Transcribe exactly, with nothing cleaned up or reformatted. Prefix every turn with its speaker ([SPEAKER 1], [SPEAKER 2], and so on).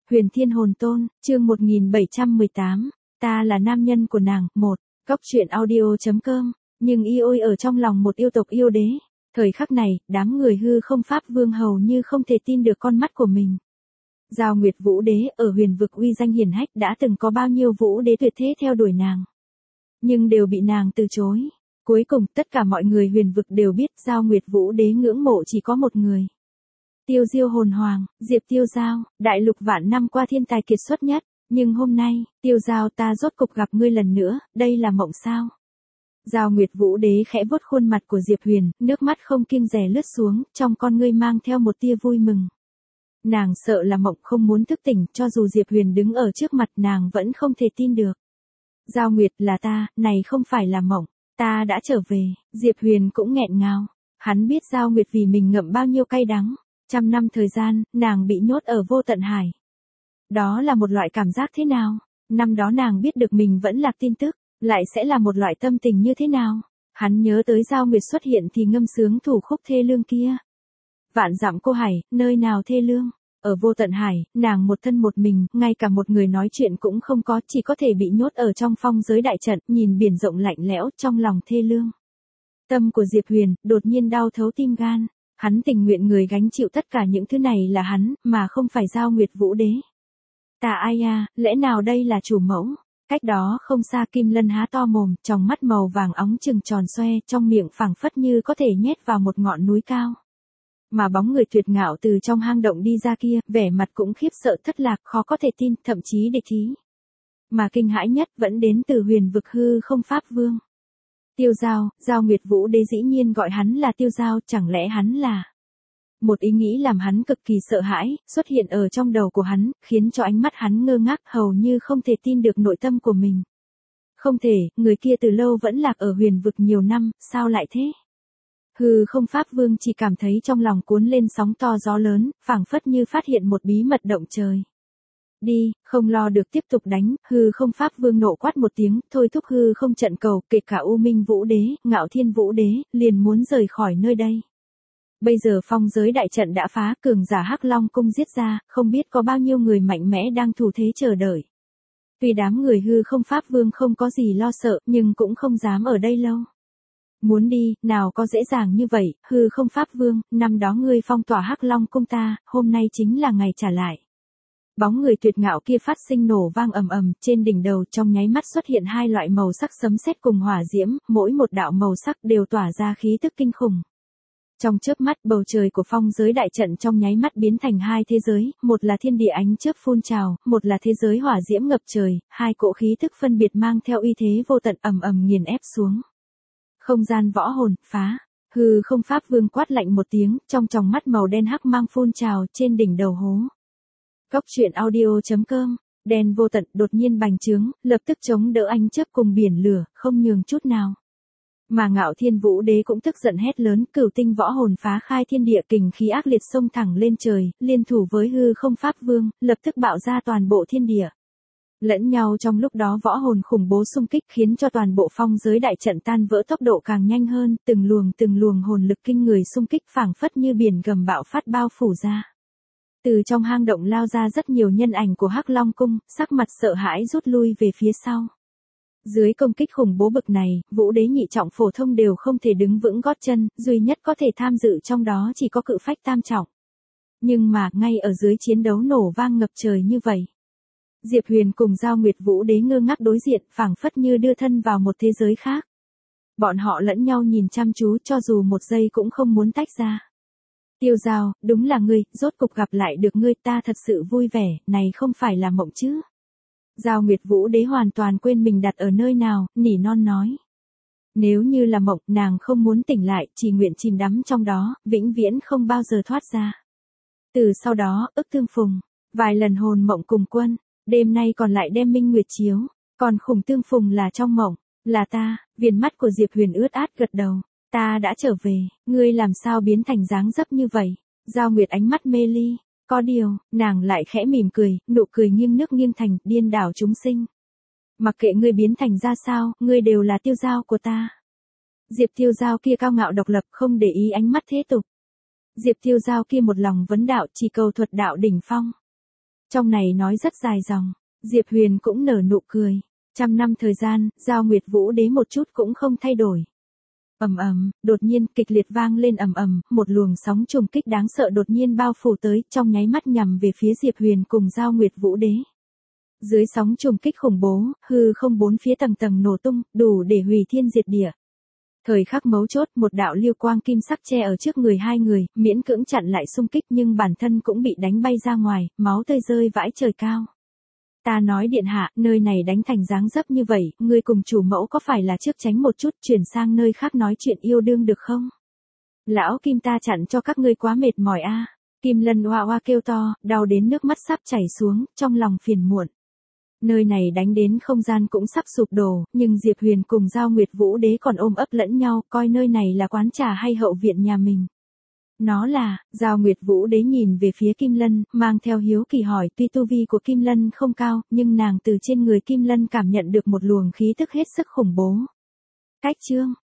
[SPEAKER 1] Huyền Thiên Hồn Tôn, chương một nghìn bảy trăm mười tám, ta là nam nhân của nàng, một, Cóc truyện audio.com, nhưng y ôi ở trong lòng một yêu tộc yêu đế. Thời khắc này, đám người hư không pháp vương hầu như không thể tin được con mắt của mình. Giao Nguyệt Vũ Đế ở huyền vực uy danh hiển hách, đã từng có bao nhiêu vũ đế tuyệt thế theo đuổi nàng. Nhưng đều bị nàng từ chối. Cuối cùng tất cả mọi người huyền vực đều biết Giao Nguyệt Vũ Đế ngưỡng mộ chỉ có một người. Tiêu Diêu Hồn Hoàng, Diệp Tiêu Giao, đại lục vạn năm qua thiên tài kiệt xuất nhất, nhưng hôm nay, Tiêu Giao ta rốt cục gặp ngươi lần nữa, đây là mộng sao? Giao Nguyệt Vũ Đế khẽ vuốt khuôn mặt của Diệp Huyền, nước mắt không kiêng dè lướt xuống, trong con ngươi mang theo một tia vui mừng. Nàng sợ là mộng, không muốn thức tỉnh, cho dù Diệp Huyền đứng ở trước mặt nàng vẫn không thể tin được. Giao Nguyệt là ta, này không phải là mộng, ta đã trở về. Diệp Huyền cũng nghẹn ngào, hắn biết Giao Nguyệt vì mình ngậm bao nhiêu cay đắng. Trăm năm thời gian, nàng bị nhốt ở vô tận hải. Đó là một loại cảm giác thế nào? Năm đó nàng biết được mình vẫn lạc tin tức, lại sẽ là một loại tâm tình như thế nào? Hắn nhớ tới Giao Nguyệt xuất hiện thì ngâm sướng thủ khúc thê lương kia. Vạn dặm cô hải, nơi nào thê lương? Ở vô tận hải, nàng một thân một mình, ngay cả một người nói chuyện cũng không có, chỉ có thể bị nhốt ở trong phong giới đại trận, nhìn biển rộng lạnh lẽo, trong lòng thê lương. Tâm của Diệp Huyền đột nhiên đau thấu tim gan. Hắn tình nguyện người gánh chịu tất cả những thứ này là hắn, mà không phải Giao Nguyệt Vũ Đế. Ta ai à, lẽ nào đây là chủ mẫu? Cách đó không xa Kim Lân há to mồm, trong mắt màu vàng óng trừng tròn xoe, trong miệng phảng phất như có thể nhét vào một ngọn núi cao. Mà bóng người tuyệt ngạo từ trong hang động đi ra kia, vẻ mặt cũng khiếp sợ thất lạc, khó có thể tin, thậm chí địch ý. Mà kinh hãi nhất vẫn đến từ huyền vực hư không pháp vương. Tiêu Giao, Giao Nguyệt Vũ Đế dĩ nhiên gọi hắn là Tiêu Giao, chẳng lẽ hắn là... Một ý nghĩ làm hắn cực kỳ sợ hãi, xuất hiện ở trong đầu của hắn, khiến cho ánh mắt hắn ngơ ngác, hầu như không thể tin được nội tâm của mình. Không thể, người kia từ lâu vẫn lạc ở huyền vực nhiều năm, sao lại thế? Hư không pháp vương chỉ cảm thấy trong lòng cuốn lên sóng to gió lớn, phảng phất như phát hiện một bí mật động trời. Đi, không lo được tiếp tục đánh, hư không pháp vương nộ quát một tiếng, thôi thúc hư không trận cầu, kể cả U Minh Vũ Đế, Ngạo Thiên Vũ Đế, liền muốn rời khỏi nơi đây. Bây giờ phong giới đại trận đã phá, cường giả Hắc Long cung giết ra, không biết có bao nhiêu người mạnh mẽ đang thủ thế chờ đợi. Tuy đám người hư không pháp vương không có gì lo sợ, nhưng cũng không dám ở đây lâu. Muốn đi, nào có dễ dàng như vậy, hư không pháp vương, năm đó ngươi phong tỏa Hắc Long cung ta, hôm nay chính là ngày trả lại. Bóng người tuyệt ngạo kia phát sinh nổ vang ầm ầm, trên đỉnh đầu trong nháy mắt xuất hiện hai loại màu sắc sấm sét cùng hỏa diễm, mỗi một đạo màu sắc đều tỏa ra khí tức kinh khủng. Trong chớp mắt, bầu trời của phong giới đại trận trong nháy mắt biến thành hai thế giới, một là thiên địa ánh chớp phun trào, một là thế giới hỏa diễm ngập trời, hai cỗ khí tức phân biệt mang theo uy thế vô tận ầm ầm nghiền ép xuống. Không gian võ hồn, phá. Hư không pháp vương quát lạnh một tiếng, trong tròng mắt màu đen hắc mang phun trào trên đỉnh đầu hố. Cóc truyện audio.com, đen vô tận đột nhiên bành trướng, lập tức chống đỡ ánh chớp cùng biển lửa, không nhường chút nào. Mà Ngạo Thiên Vũ Đế cũng tức giận hét lớn, cửu tinh võ hồn phá khai thiên địa, kình khí ác liệt xông thẳng lên trời, liên thủ với hư không pháp vương, lập tức bạo ra toàn bộ thiên địa. Lẫn nhau trong lúc đó võ hồn khủng bố xung kích khiến cho toàn bộ phong giới đại trận tan vỡ tốc độ càng nhanh hơn, từng luồng từng luồng hồn lực kinh người xung kích phảng phất như biển gầm bạo phát bao phủ ra. Từ trong hang động lao ra rất nhiều nhân ảnh của Hắc Long cung, sắc mặt sợ hãi rút lui về phía sau. Dưới công kích khủng bố bực này, Vũ Đế nhị trọng phổ thông đều không thể đứng vững gót chân, duy nhất có thể tham dự trong đó chỉ có cự phách tam trọng. Nhưng mà, ngay ở dưới chiến đấu nổ vang ngập trời như vậy. Diệp Huyền cùng Giao Nguyệt Vũ Đế ngơ ngác đối diện, phảng phất như đưa thân vào một thế giới khác. Bọn họ lẫn nhau nhìn chăm chú, cho dù một giây cũng không muốn tách ra. Tiêu Giao, đúng là ngươi, rốt cục gặp lại được ngươi, ta thật sự vui vẻ, này không phải là mộng chứ. Giao Nguyệt Vũ Đế hoàn toàn quên mình đặt ở nơi nào, nỉ non nói. Nếu như là mộng, nàng không muốn tỉnh lại, chỉ nguyện chìm đắm trong đó, vĩnh viễn không bao giờ thoát ra. Từ sau đó, ức tương phùng, vài lần hồn mộng cùng quân, đêm nay còn lại đem minh nguyệt chiếu, còn khủng tương phùng là trong mộng, là ta. Viền mắt của Diệp Huyền ướt át gật đầu, ta đã trở về, ngươi làm sao biến thành dáng dấp như vậy? Giao Nguyệt ánh mắt mê ly. Có điều, nàng lại khẽ mỉm cười, nụ cười nghiêng nước nghiêng thành, điên đảo chúng sinh. Mặc kệ ngươi biến thành ra sao, ngươi đều là Tiêu Giao của ta. Diệp Tiêu Giao kia cao ngạo độc lập, không để ý ánh mắt thế tục. Diệp Tiêu Giao kia một lòng vấn đạo, chỉ cầu thuật đạo đỉnh phong. Trong này nói rất dài dòng, Diệp Huyền cũng nở nụ cười. Trăm năm thời gian, Giao Nguyệt Vũ Đế một chút cũng không thay đổi. Ầm ầm, đột nhiên kịch liệt vang lên ầm ầm, một luồng sóng trùng kích đáng sợ đột nhiên bao phủ tới, trong nháy mắt nhằm về phía Diệp Huyền cùng Giao Nguyệt Vũ Đế. Dưới sóng trùng kích khủng bố, hư không bốn phía tầng tầng nổ tung, đủ để hủy thiên diệt địa. Thời khắc mấu chốt, một đạo lưu quang kim sắc che ở trước người hai người, miễn cưỡng chặn lại xung kích nhưng bản thân cũng bị đánh bay ra ngoài, máu tươi rơi vãi trời cao. Ta nói điện hạ, nơi này đánh thành dáng dấp như vậy, ngươi cùng chủ mẫu có phải là trước tránh một chút chuyển sang nơi khác nói chuyện yêu đương được không? Lão Kim ta chặn cho các ngươi quá mệt mỏi a. Kim Lân oa oa kêu to, đau đến nước mắt sắp chảy xuống, trong lòng phiền muộn. Nơi này đánh đến không gian cũng sắp sụp đổ, nhưng Diệp Huyền cùng Giao Nguyệt Vũ Đế còn ôm ấp lẫn nhau, coi nơi này là quán trà hay hậu viện nhà mình. Nó là, Giao Nguyệt Vũ Đế nhìn về phía Kim Lân, mang theo hiếu kỳ hỏi, tuy tu vi của Kim Lân không cao, nhưng nàng từ trên người Kim Lân cảm nhận được một luồng khí tức hết sức khủng bố. Cách chương